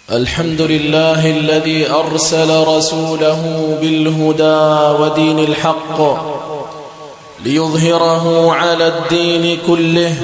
الحمد لله الذي أرسل رسوله بالهدى ودين الحق ليظهره على الدين كله،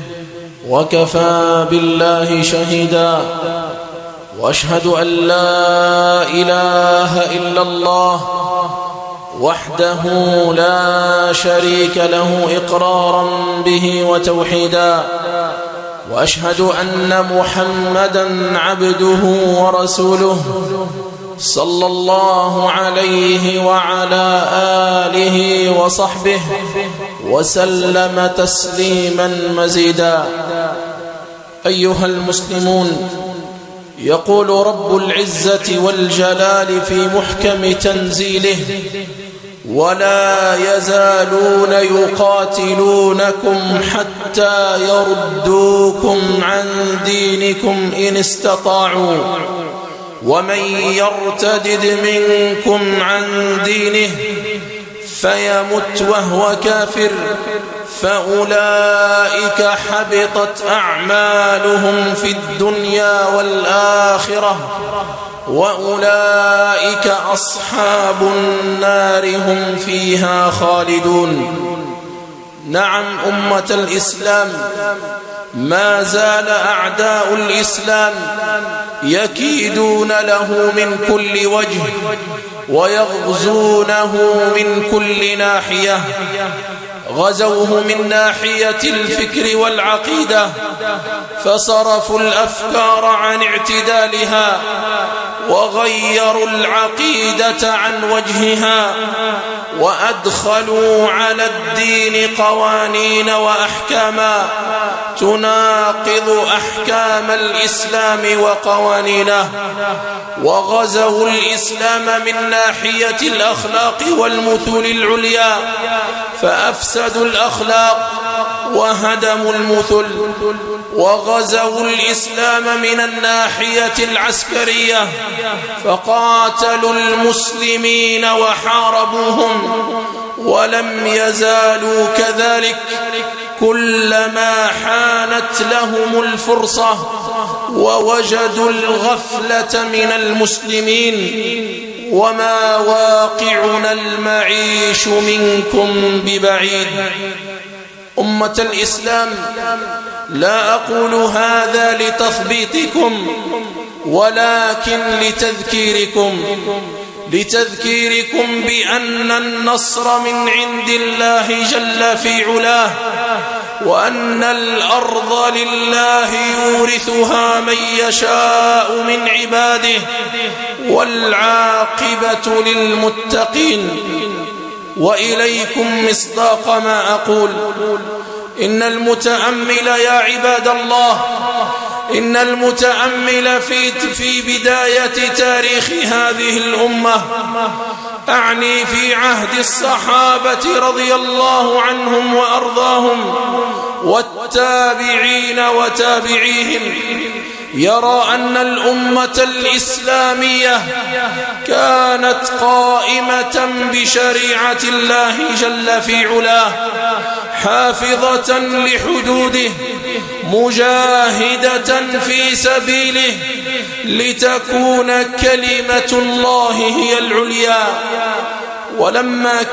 وكفى بالله شهيدا. وأشهد أن لا إله إلا الله وحده لا شريك له إقرارا به وتوحيدا، وأشهد أن محمدا عبده ورسوله صلى الله عليه وعلى آله وصحبه وسلم تسليما مزيدا. أيها المسلمون، يقول رب العزة والجلال في محكم تنزيله: ولا يزالون يقاتلونكم حتى يردوكم عن دينكم إن استطاعوا، ومن يرتدد منكم عن دينه فيمت وهو كافر فأولئك حبطت أعمالهم في الدنيا والآخرة وأولئك أصحاب النار هم فيها خالدون. نعم أمة الإسلام، ما زال أعداء الإسلام يكيدون له من كل وجه ويغزونه من كل ناحية. غزوه من ناحية الفكر والعقيدة فصرفوا الأفكار عن اعتدالها وغيروا العقيدة عن وجهها، وأدخلوا على الدين قوانين وأحكاما تناقض أحكام الإسلام وقوانينه. وغزوا الإسلام من ناحية الأخلاق والمثل العليا فأفسدوا الأخلاق وهدموا المثل. وغزوا الإسلام من الناحية العسكرية فقاتلوا المسلمين وحاربوهم، ولم يزالوا كذلك كلما حانت لهم الفرصة ووجدوا الغفلة من المسلمين. وما واقعنا المعيش منكم ببعيد. أمة الإسلام، لا أقول هذا لتثبيطكم ولكن لتذكيركم بأن النصر من عند الله جل في علاه، وأن الأرض لله يورثها من يشاء من عباده، والعاقبة للمتقين. وإليكم مصداق ما أقول: إن المتأمل يا عباد الله، إن المتأمل في بداية تاريخ هذه الأمة، أعني في عهد الصحابة رضي الله عنهم وأرضاهم والتابعين وتابعيهم، يرى أن الأمة الإسلامية كانت قائمة بشريعة الله جل في علاه، حافظة لحدوده، مجاهدة في سبيله لتكون كلمة الله هي العليا. ولما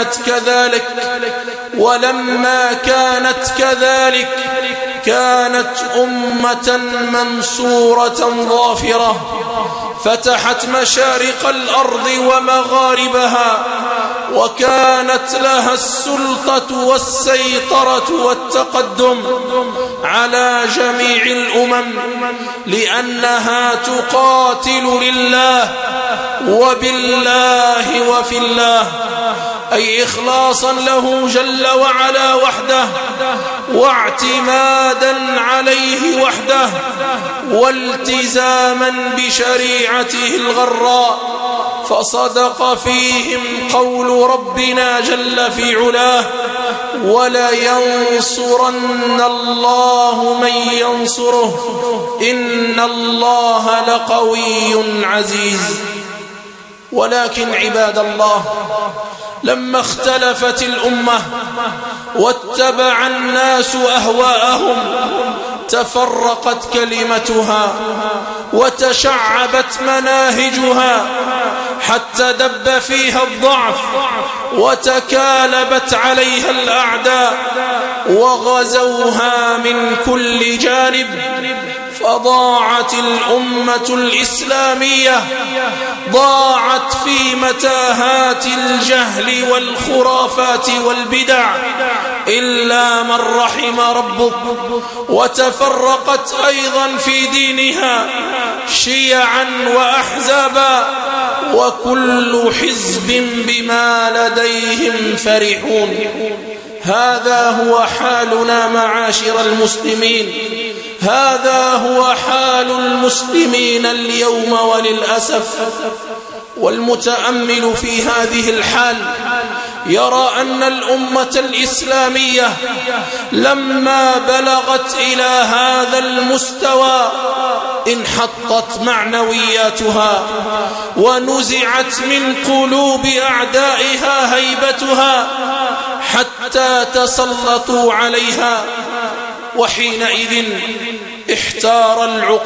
كانت كذلك كانت أمة منصورة ظافرة، فتحت مشارق الأرض ومغاربها، وكانت لها السلطة والسيطرة والتقدم على جميع الأمم، لأنها تقاتل لله وبالله وفي الله، أي إخلاصا له جل وعلا وحده، واعتمادا عليه وحده، والتزاما بشريعته الغراء. فصدق فيهم قول ربنا جل في علاه: ولينصرن الله من ينصره إن الله لقوي عزيز. ولكن عباد الله، لما اختلفت الأمة واتبع الناس أهواءهم تفرقت كلمتها وتشعبت مناهجها حتى دب فيها الضعف وتكالبت عليها الأعداء وغزوها من كل جانب، فضاعت الأمة الإسلامية، ضاعت في متاهات الجهل والخرافات والبدع إلا من رحم ربك، وتفرقت أيضا في دينها شيعا وأحزابا، وكل حزب بما لديهم فرحون. هذا هو حالنا معاشر المسلمين، هذا هو حال المسلمين اليوم وللأسف. والمتأمل في هذه الحال يرى أن الأمة الإسلامية لما بلغت إلى هذا المستوى انحطت معنوياتها ونزعت من قلوب أعدائها هيبتها حتى تسلطوا عليها، وحينئذ احتار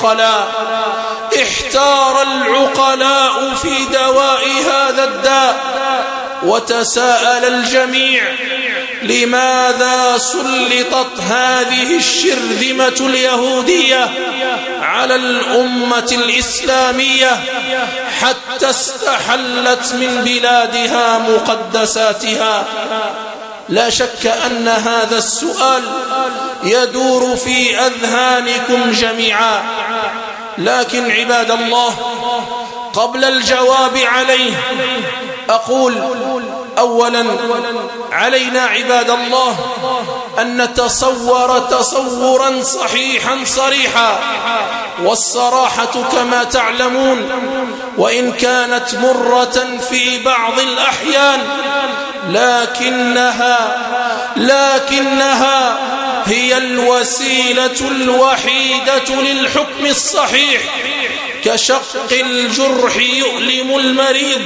العقلاء في دواء هذا الداء، وتساءل الجميع: لماذا سلطت هذه الشرذمة اليهودية على الأمة الإسلامية حتى استحلت من بلادها مقدساتها؟ لا شك أن هذا السؤال يدور في أذهانكم جميعا، لكن عباد الله، قبل الجواب عليه أقول: أولا، علينا عباد الله أن نتصور تصورا صحيحا صريحا، والصراحة كما تعلمون وإن كانت مرة في بعض الأحيان لكنها هي الوسيلة الوحيدة للحكم الصحيح. كشق الجرح يؤلم المريض،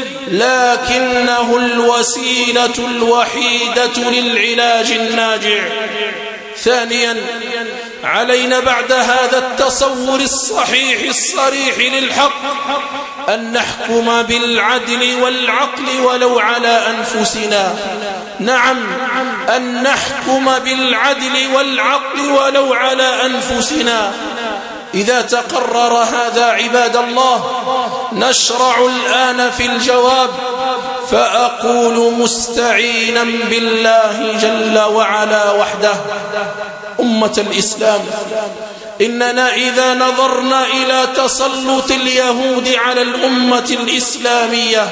لكنه الوسيلة الوحيدة للعلاج الناجع. ثانيا، علينا بعد هذا التصور الصحيح الصريح للحق أن نحكم بالعدل والعقل ولو على أنفسنا. نعم، أن نحكم بالعدل والعقل ولو على أنفسنا. إذا تقرر هذا عباد الله، نشرع الآن في الجواب، فأقول مستعينا بالله جل وعلا وحده: أمة الإسلام، إننا إذا نظرنا إلى تسلط اليهود على الأمة الإسلامية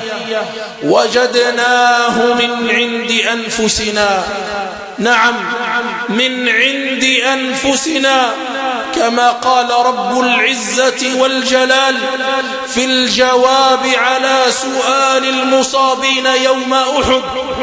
وجدناه من عند أنفسنا. نعم، من عند أنفسنا، كما قال رب العزة والجلال في الجواب على سؤال المصابين يوم أحد: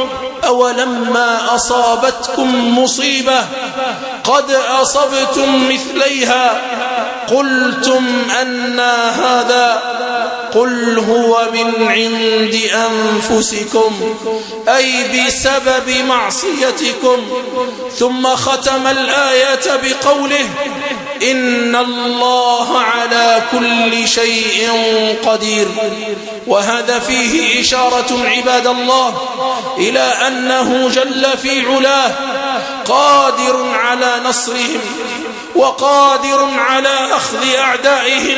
أولما أصابتكم مصيبة قد أصبتم مثليها قلتم أن هذا؟ قل هو من عند أنفسكم، أي بسبب معصيتكم. ثم ختم الآية بقوله: إن الله على كل شيء قدير. وهذا فيه إشارة عباد الله إلى أنه جل في علاه قادر على نصرهم وقادر على أخذ أعدائهم،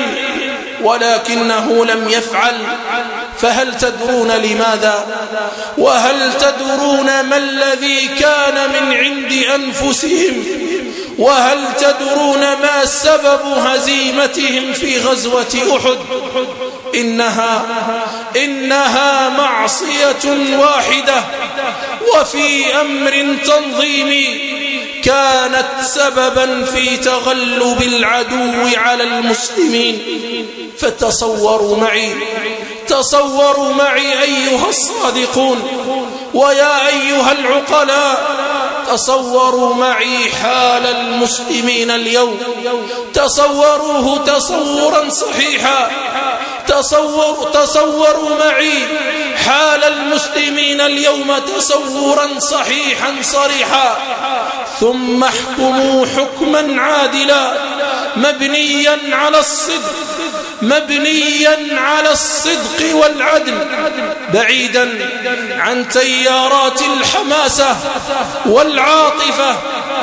ولكنه لم يفعل. فهل تدرون لماذا؟ وهل تدرون ما الذي كان من عند أنفسهم؟ وهل تدرون ما سبب هزيمتهم في غزوة أحد؟ إنها معصية واحدة، وفي أمر تنظيمي كانت سببا في تغلب العدو على المسلمين. فتصوروا معي أيها الصادقون ويا أيها العقلاء، تصوروا معي حال المسلمين اليوم، تصوروه تصورا صحيحا. تصوروا معي حال المسلمين اليوم تصورا صحيحا صريحا، ثم احكموا حكما عادلا مبنيا على الصدق والعدل، بعيدا عن تيارات الحماسة والعاطفة.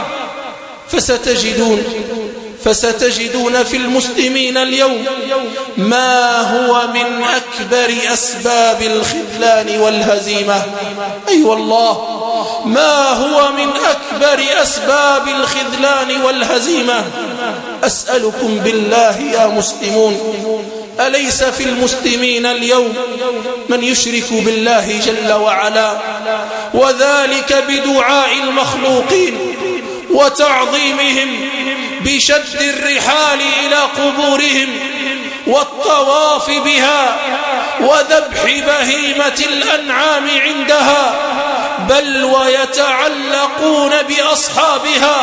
فستجدون في المسلمين اليوم ما هو من أكبر أسباب الخذلان والهزيمة. أي والله، ما هو من أكبر أسباب الخذلان والهزيمة. أسألكم بالله يا مسلمون، أليس في المسلمين اليوم من يشرك بالله جل وعلا، وذلك بدعاء المخلوقين وتعظيمهم، بشد الرحال إلى قبورهم والطواف بها وذبح بهيمة الأنعام عندها، بل ويتعلقون بأصحابها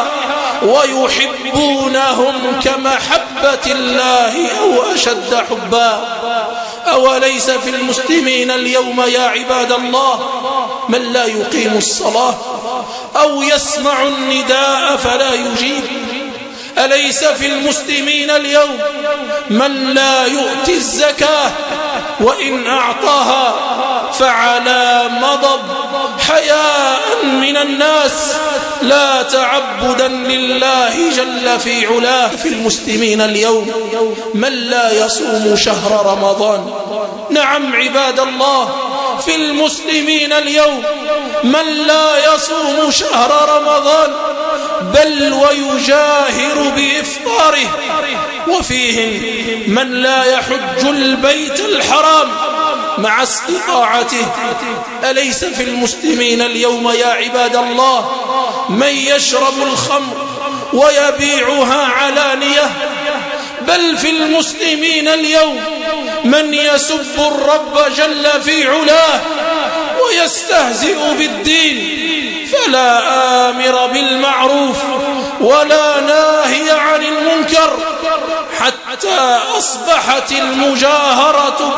ويحبونهم كمحبة الله أو أشد حبا. أوليس في المسلمين اليوم يا عباد الله من لا يقيم الصلاة أو يسمع النداء فلا يجيب؟ أليس في المسلمين اليوم من لا يؤتي الزكاة وإن أعطاها فعلى مضض حياء من الناس لا تعبدا لله جل في علاه؟ في المسلمين اليوم من لا يصوم شهر رمضان. نعم عباد الله، في المسلمين اليوم من لا يصوم شهر رمضان بل ويجاهر بإفطاره، وفيهم من لا يحج البيت الحرام مع استطاعته. أليس في المسلمين اليوم يا عباد الله من يشرب الخمر ويبيعها علانية؟ بل في المسلمين اليوم من يسب الرب جل في علاه ويستهزئ بالدين، فلا آمر بالمعروف ولا ناهي عن المنكر، حتى أصبحت المجاهرة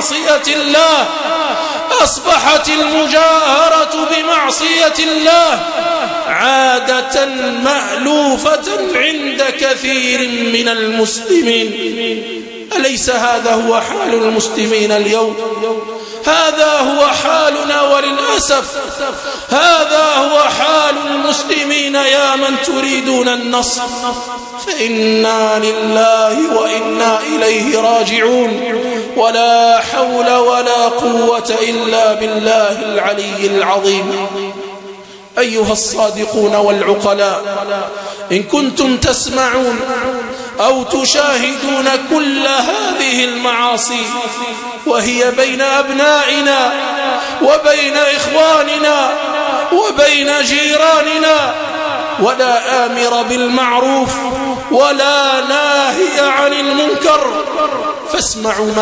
بمعصية الله عادة مألوفة عند كثير من المسلمين. أليس هذا هو حال المسلمين اليوم؟ هذا هو حالنا، وللأسف هذا هو حال المسلمين يا من تريدون النصر، فإنا لله وإنا إليه راجعون، ولا حول ولا قوة إلا بالله العلي العظيم. أيها الصادقون والعقلاء، إن كنتم تسمعون أو تشاهدون كل هذه المعاصي وهي بين أبنائنا وبين إخواننا وبين جيراننا، ولا آمر بالمعروف ولا ناهي عن المنكر، فاسمعوا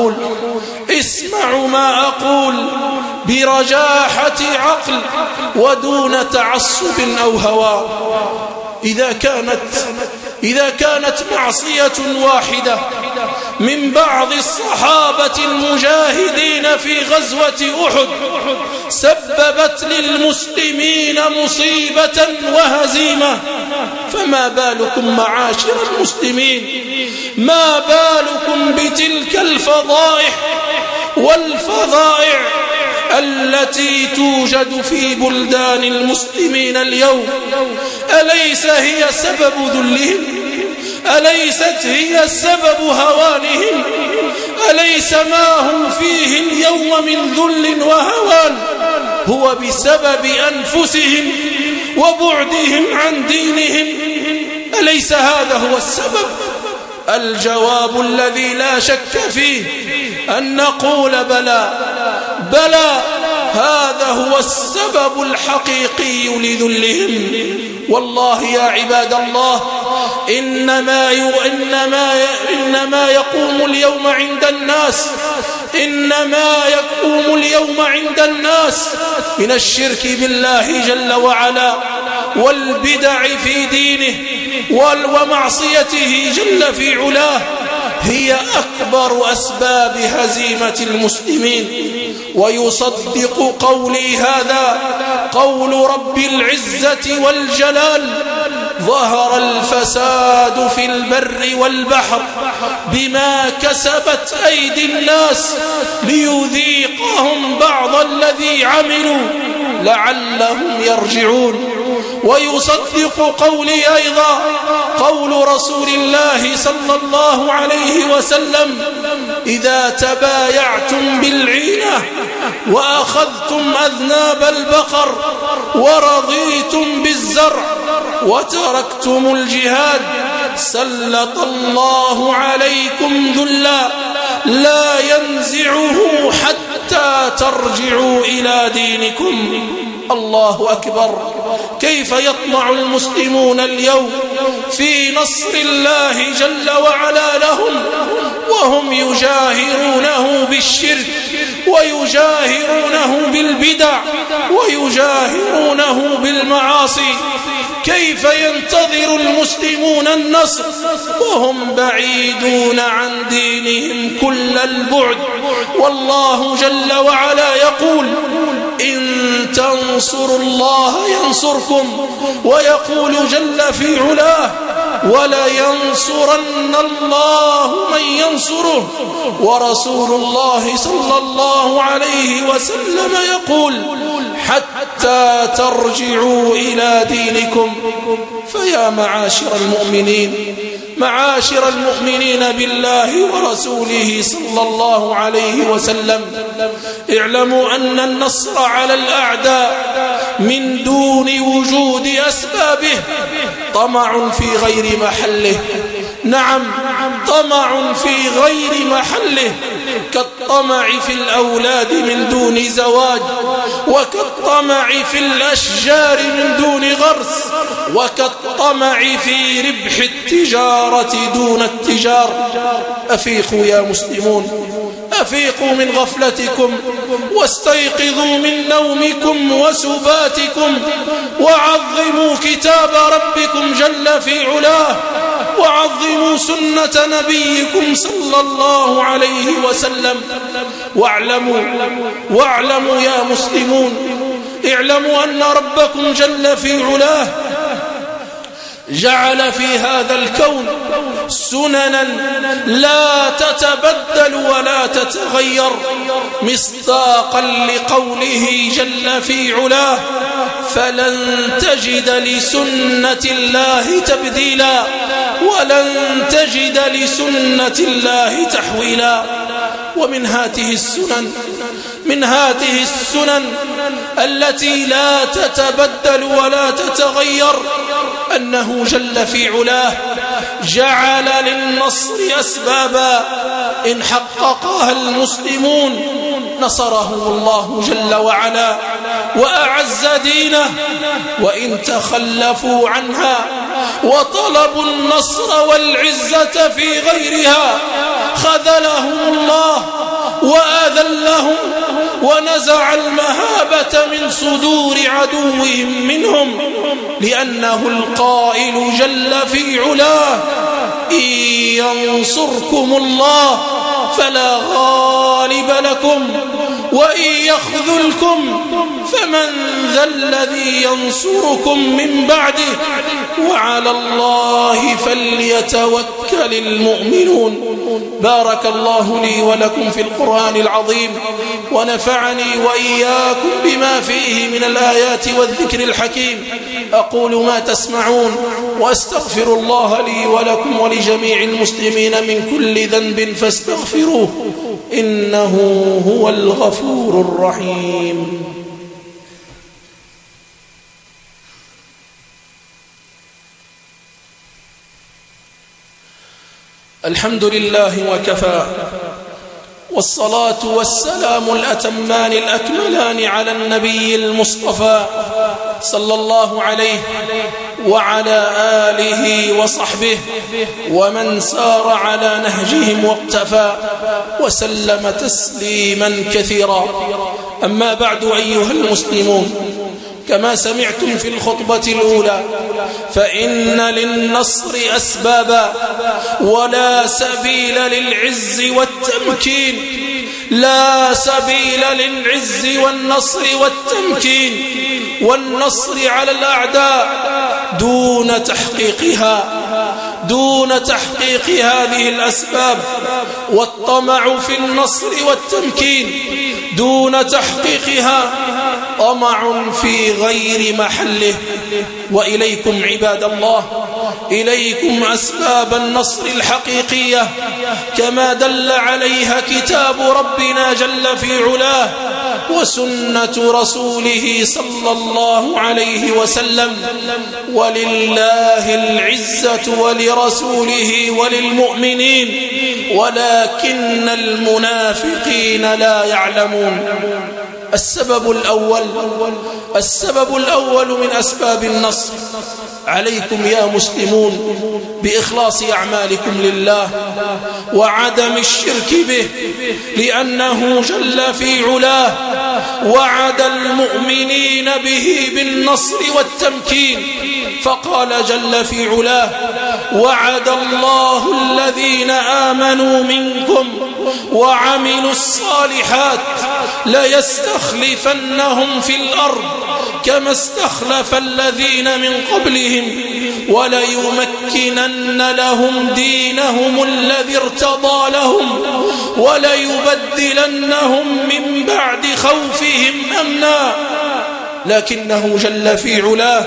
ما أقول برجاحة عقل ودون تعصب أو هوى. إذا كانت معصية واحدة من بعض الصحابة المجاهدين في غزوة أحد سببت للمسلمين مصيبة وهزيمة، فما بالكم معاشر المسلمين، ما بالكم بتلك الفضائح والفظائع التي توجد في بلدان المسلمين اليوم؟ أليس هي سبب ذلهم؟ أليست هي سبب هوانهم؟ أليس ما هم فيه اليوم من ذل وهوان هو بسبب أنفسهم وبعدهم عن دينهم؟ أليس هذا هو السبب؟ الجواب الذي لا شك فيه أن نقول بلى، هذا هو السبب الحقيقي لذلهم. والله يا عباد الله، إنما يقوم اليوم عند الناس من الشرك بالله جل وعلا والبدع في دينه ومعصيته جل في علاه هي أكبر أسباب هزيمة المسلمين. ويصدق قولي هذا قول رب العزة والجلال: ظهر الفساد في البر والبحر بما كسبت أيدي الناس ليذيقهم بعض الذي عملوا لعلهم يرجعون. ويصدق قولي أيضا قول رسول الله صلى الله عليه وسلم: إذا تبايعتم بالعينة وأخذتم أذناب البقر ورضيتم بالزرع وتركتم الجهاد سلط الله عليكم ذلا لا ينزعه حتى ترجعوا إلى دينكم. الله أكبر. كيف يطمع المسلمون اليوم في نصر الله جل وعلا لهم وهم يجاهرونه بالشرك ويجاهرونه بالبدع ويجاهرونه بالمعاصي؟ كيف ينتظر المسلمون النصر وهم بعيدون عن دينهم كل البعد؟ والله جل وعلا يقول: إن تنصروا الله ينصركم. ويقول جل في علاه: ولينصرن الله من ينصره. ورسول الله صلى الله عليه وسلم يقول: حتى ترجعوا إلى دينكم. فيا معاشر المؤمنين، معاشر المؤمنين بالله ورسوله صلى الله عليه وسلم، اعلموا أن النصر على الأعداء من دون وجود أسبابه طمع في غير محله. نعم، طمع في غير محله، كالطمع في الأولاد من دون زواج، وكالطمع في الأشجار من دون غرس، وكالطمع في ربح التجارة دون التجار. أفيقوا يا مسلمون، أفيقوا من غفلتكم واستيقظوا من نومكم وسباتكم، وعظموا كتاب ربكم جل في علاه، وعظموا سنة نبيكم صلى الله عليه وسلم. واعلموا يا مسلمون، اعلموا أن ربكم جل في علاه جعل في هذا الكون سننا لا تتبدل ولا تتغير، مصداقا لقوله جل في علاه: فلن تجد لسنة الله تبديلا ولن تجد لسنة الله تحويلا. ومن هاته السنن التي لا تتبدل ولا تتغير أنه جل في علاه جعل للنصر أسبابا إن حققها المسلمون نصرهم الله جل وعلا وأعز دينه، وإن تخلفوا عنها وطلبوا النصر والعزة في غيرها خذلهم الله وأذلهم ونزع المهابة من صدور عدوهم منهم، لأنه القائل جل في علاه: إن ينصركم الله فلا غالب لكم وإن يخذلكم فمن ذا الذي ينصركم من بعده وعلى الله فليتوكل المؤمنون. بارك الله لي ولكم في القرآن العظيم، ونفعني وإياكم بما فيه من الآيات والذكر الحكيم. أقول ما تسمعون وأستغفر الله لي ولكم ولجميع المسلمين من كل ذنب فاستغفروه إنه هو الغفور الرحيم. الحمد لله وكفى، والصلاة والسلام الأتمان الأكملان على النبي المصطفى صلى الله عليه وعلى آله وصحبه ومن سار على نهجهم واقتفى وسلم تسليما كثيرا. أما بعد أيها المسلمون، كما سمعتم في الخطبة الأولى، فإن للنصر أسبابا ولا سبيل للعز والتمكين، لا سبيل للعز والنصر والتمكين والنصر على الأعداء دون تحقيق هذه الأسباب، والطمع في النصر والتمكين دون تحقيقها طمع في غير محله. وإليكم عباد الله، إليكم أسباب النصر الحقيقية كما دل عليها كتاب ربنا جل في علاه وسنة رسوله صلى الله عليه وسلم. ولله العزة ولرسوله وللمؤمنين ولكن المنافقين لا يعلمون. السبب الأول من أسباب النصر، عليكم يا مسلمون بإخلاص أعمالكم لله وعدم الشرك به، لأنه جل في علاه وعد المؤمنين به بالنصر والتمكين، فقال جل في علاه: وعد الله الذين آمنوا منكم وعملوا الصالحات ليستخلفنهم في الأرض كما استخلف الذين من قبلهم وليمكنن لهم دينهم الذي ارتضى لهم وليبدلنهم من بعد خوفهم أمنا. لكنه جل في علاه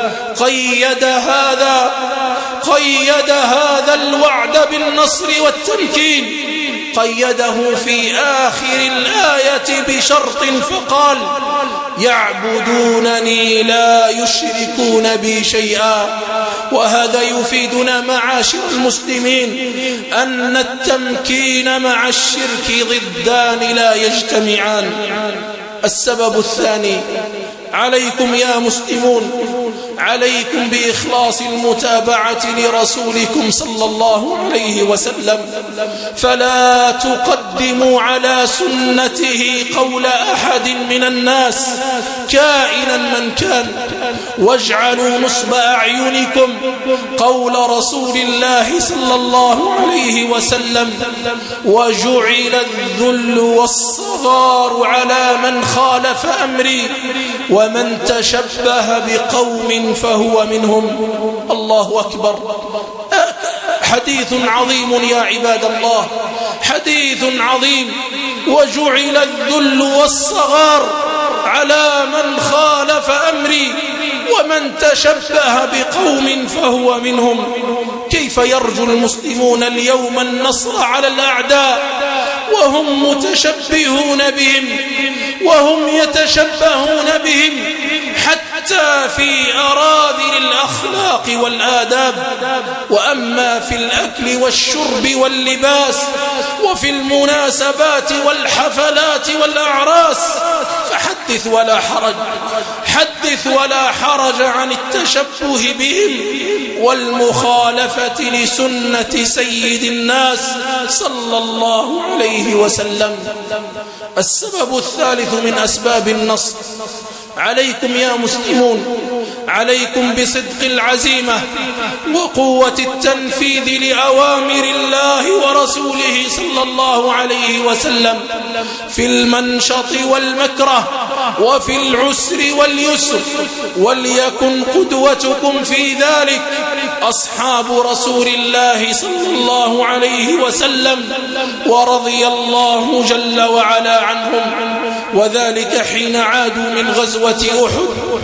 قيد هذا الوعد بالنصر والتمكين، قيده في آخر الآية بشرط فقال: يعبدونني لا يشركون بي شيئا. وهذا يفيدنا معاشر المسلمين أن التمكين مع الشرك ضدان لا يجتمعان. السبب الثاني، عليكم يا مسلمون، عليكم بإخلاص المتابعة لرسولكم صلى الله عليه وسلم، فلا تقدموا على سنته قول أحد من الناس كائنا من كان، واجعلوا نصب أعينكم قول رسول الله صلى الله عليه وسلم: وجعل الذل والصغار على من خالف أمري ومن تشبه بقوم فهو منهم. الله أكبر. حديث عظيم يا عباد الله، حديث عظيم. وجعل الذل والصغار على من خالف أمري ومن تشبه بقوم فهو منهم. كيف يرجو المسلمون اليوم النصر على الأعداء وهم متشبهون بهم وهم يتشبهون بهم حتى في أراذل الأخلاق والآداب؟ وأما في الأكل والشرب واللباس وفي المناسبات والحفلات والأعراس فحدث ولا حرج عن التشبه بهم والمخالفة لسنة سيد الناس صلى الله عليه وسلم. السبب الثالث من أسباب النصر، عليكم يا مسلمون، عليكم بصدق العزيمة وقوة التنفيذ لأوامر الله ورسوله صلى الله عليه وسلم في المنشط والمكره وفي العسر واليسر، وليكن قدوتكم في ذلك أصحاب رسول الله صلى الله عليه وسلم ورضي الله جل وعلا عنهم. وذلك حين عادوا من غزوة أحد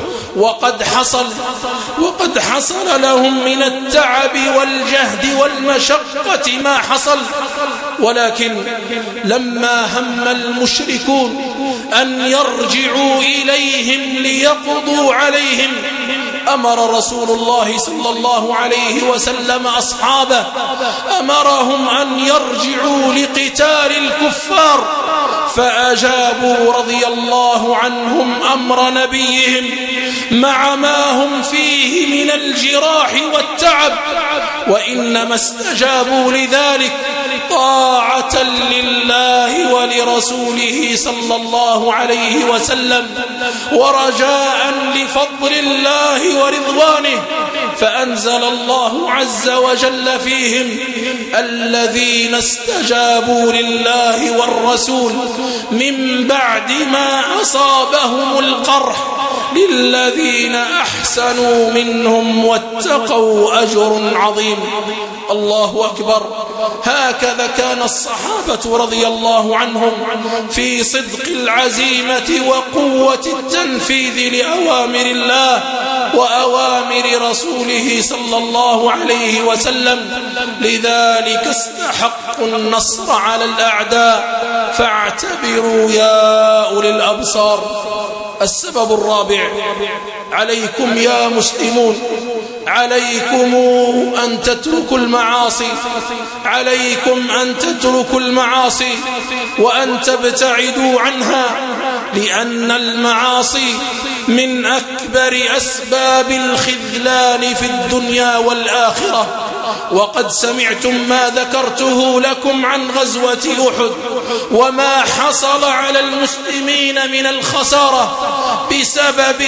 وقد حصل لهم من التعب والجهد والمشقة ما حصل، ولكن لما هم المشركون أن يرجعوا إليهم ليقضوا عليهم أمر رسول الله صلى الله عليه وسلم أصحابه، أمرهم أن يرجعوا لقتال الكفار، فأجابوا رضي الله عنهم أمر نبيهم مع ما هم فيه من الجراح والتعب، وإنما استجابوا لذلك طاعة لله لرسوله صلى الله عليه وسلم ورجاء لفضل الله ورضوانه، فأنزل الله عز وجل فيهم: الذين استجابوا لله والرسول من بعد ما أصابهم القرح للذين أحسنوا منهم واتقوا أجر عظيم. الله أكبر. هكذا كان الصحابة رضي الله عنهم في صدق العزيمة وقوة التنفيذ لأوامر الله وأوامر رسوله صلى الله عليه وسلم، لذلك استحقوا النصر على الأعداء، فاعتبروا يا أولي الأبصار. السبب الرابع: عليكم يا مسلمون، عليكم أن تتركوا المعاصي، عليكم أن تتركوا المعاصي وأن تبتعدوا عنها، لأن المعاصي من أكبر أسباب الخذلان في الدنيا والآخرة. وقد سمعتم ما ذكرته لكم عن غزوة أحد وما حصل على المسلمين من الخسارة بسبب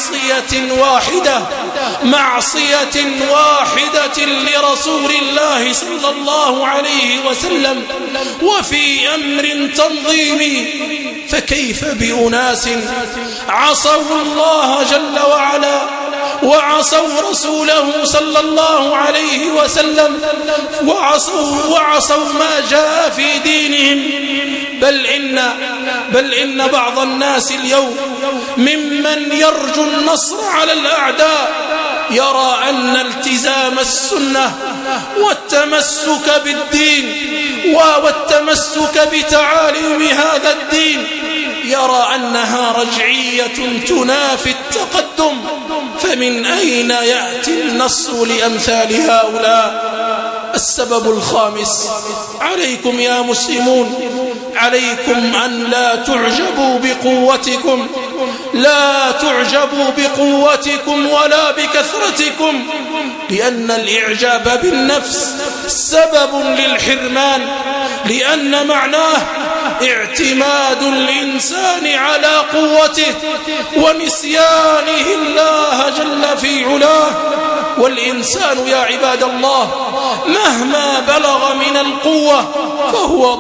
معصية واحدة لرسول الله صلى الله عليه وسلم، وفي أمر تنظيمي. فكيف بأناس عصوا الله جل وعلا وعصوا رسوله صلى الله عليه وسلم وعصوا ما جاء في دينهم. بل إن بعض الناس اليوم ممن يرجو النصر على الأعداء يرى أن التزام السنة والتمسك بالدين والتمسك بتعاليم هذا الدين يرى أنها رجعية تنافي التقدم، فمن أين يأتي النصر لأمثال هؤلاء؟ السبب الخامس: عليكم يا مسلمون، عليكم أن لا تعجبوا بقوتكم ولا بكثرتكم، لأن الإعجاب بالنفس سبب للحرمان، لأن معناه اعتماد الإنسان على قوته ونسيانه الله جل في علاه. والإنسان يا عباد الله مهما بلغ من القوة فهو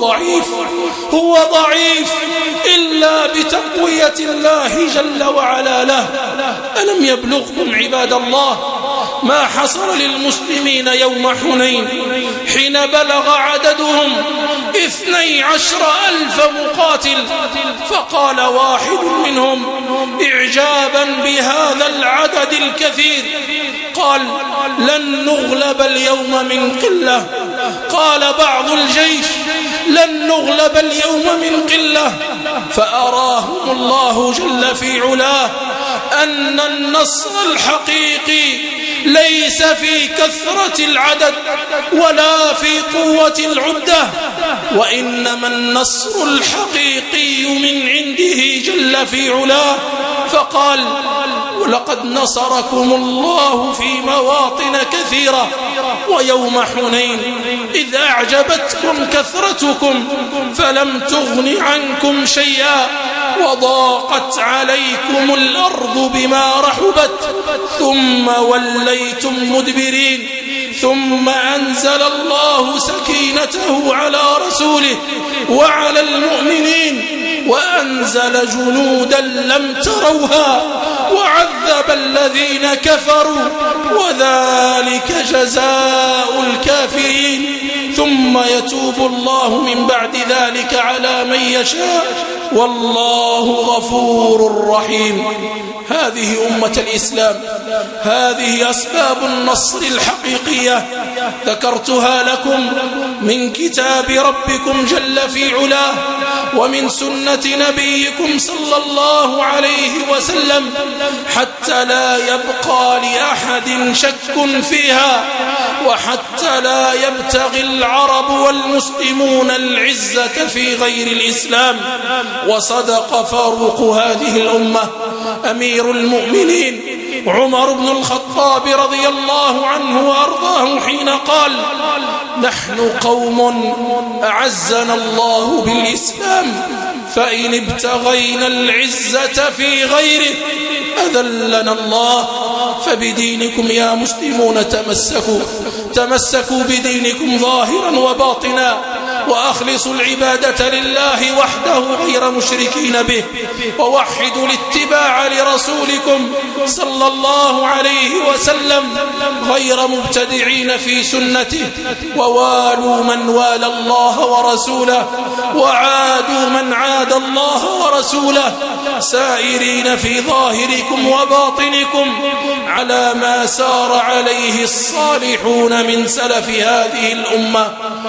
ضعيف إلا بتقوية الله جل وعلا له. ألم يبلغكم عباد الله ما حصل للمسلمين يوم حنين حين بلغ عددهم 12,000 مقاتل؟ فقال واحد منهم إعجابا بهذا العدد الكثير، قال: لن نغلب اليوم من قلة. قال بعض الجيش: لن نغلب اليوم من قلة. فأراهم الله جل في علاه أن النصر الحقيقي ليس في كثرة العدد ولا في قوة العدة، وإنما النصر الحقيقي من عنده جل في علاه. فقال: ولقد نصركم الله في مواطن كثيرة ويوم حنين إذ أعجبتكم كثرتكم فلم تغن عنكم شيئا وضاقت عليكم الأرض بما رحبت ثم وليتم مدبرين. ثم أنزل الله سكينته على رسوله وعلى المؤمنين وأنزل جنودا لم تروها وعذب الذين كفروا وذلك جزاء الكافرين. ثم يتوب الله من بعد ذلك على من يشاء والله غفور رحيم. هذه أمة الإسلام، هذه أسباب النصر الحقيقية ذكرتها لكم من كتاب ربكم جل في علاه ومن سنة نبيكم صلى الله عليه وسلم، حتى لا يبقى لأحد شك فيها، وحتى لا يبتغي العرب والمسلمون العزة في غير الإسلام. وصدق فاروق هذه الأمة أمير المؤمنين عمر بن الخطاب رضي الله عنه وأرضاه حين قال: نحن قوم أعزنا الله بالإسلام، فإن ابتغينا العزة في غيره أذلنا الله. فبدينكم يا مسلمون تمسكوا بدينكم ظاهرا وباطنا، وأخلصوا العبادة لله وحده غير مشركين به، ووحدوا الاتباع لرسولكم صلى الله عليه وسلم غير مبتدعين في سنته، ووالوا من والى الله ورسوله، وعادوا من عاد الله ورسوله، سائرين في ظاهركم وباطنكم على ما سار عليه الصالحون من سلف هذه الأمة.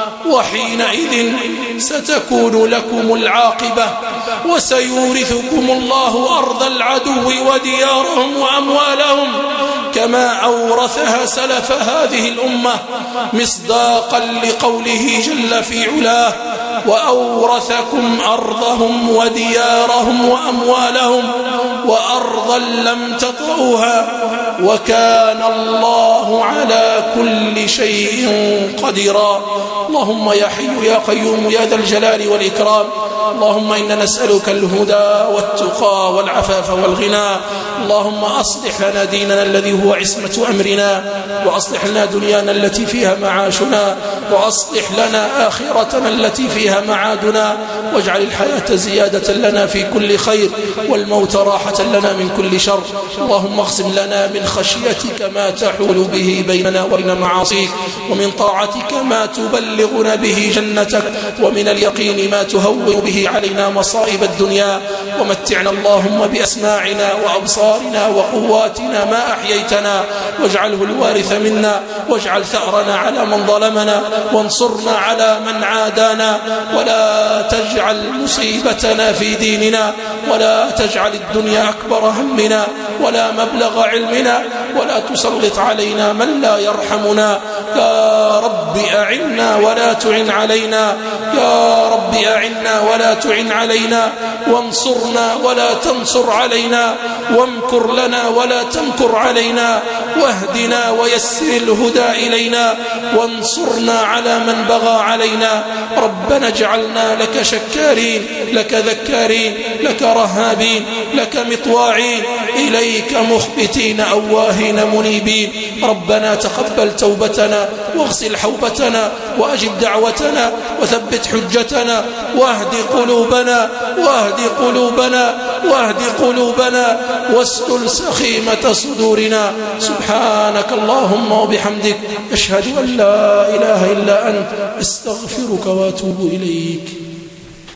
وحينئذ ستكون لكم العاقبة، وسيورثكم الله أرض العدو وديارهم وأموالهم كما أورثها سلف هذه الأمة، مصداقا لقوله جل في علاه: وأورثكم أرضهم وديارهم وأموالهم وأرضا لم تطئوها وكان الله على كل شيء قديرا. اللهم يا حي يا قيوم يا ذا الجلال والإكرام، اللهم إنا نسألك الهدى والتقى والعفاف والغنى. اللهم أصلح لنا ديننا الذي هو عصمة أمرنا، وأصلح لنا دنيانا التي فيها معاشنا، وأصلح لنا آخرتنا التي فيها معادنا، واجعل الحياة زيادة لنا في كل خير، والموت راحة لنا من كل شر. اللهم اقسم لنا من خشيتك ما تحول به بيننا وبين معاصيك، ومن طاعتك ما تبلغنا به جنتك، ومن اليقين ما تهون به علينا مصائب الدنيا. ومتعنا اللهم بأسماعنا وأبصارنا وقواتنا ما أحييتنا، واجعله الوارث منا، واجعل ثأرنا على من ظلمنا، وانصرنا على من عادانا، ولا تجعل مصيبتنا في ديننا، ولا تجعل الدنيا أكبر همنا ولا مبلغ علمنا، ولا تسلط علينا من لا يرحمنا. يا رب أعنا ولا تعن علينا، يا رب أعنا ولا تعن علينا، وانصرنا ولا تنصر علينا، وامكر لنا ولا تمكر علينا، واهدنا ويسر الهدى إلينا، وانصرنا على من بغى علينا. ربنا اجعلنا لك شكارين، لك ذكارين، لك رهابين، لك مطواعين، إليك مخبتين أواهين منيبين. ربنا تقبل توبتنا، واغسل حوبتنا، وأجب دعوتنا، وثبت حجتنا، واهد قلوبنا، واهد قلوبنا، واهد قلوبنا، واسلل سخيمة صدورنا. سبحانك اللهم وبحمدك، أشهد أن لا إله إلا أنت، استغفرك واتوب إليك.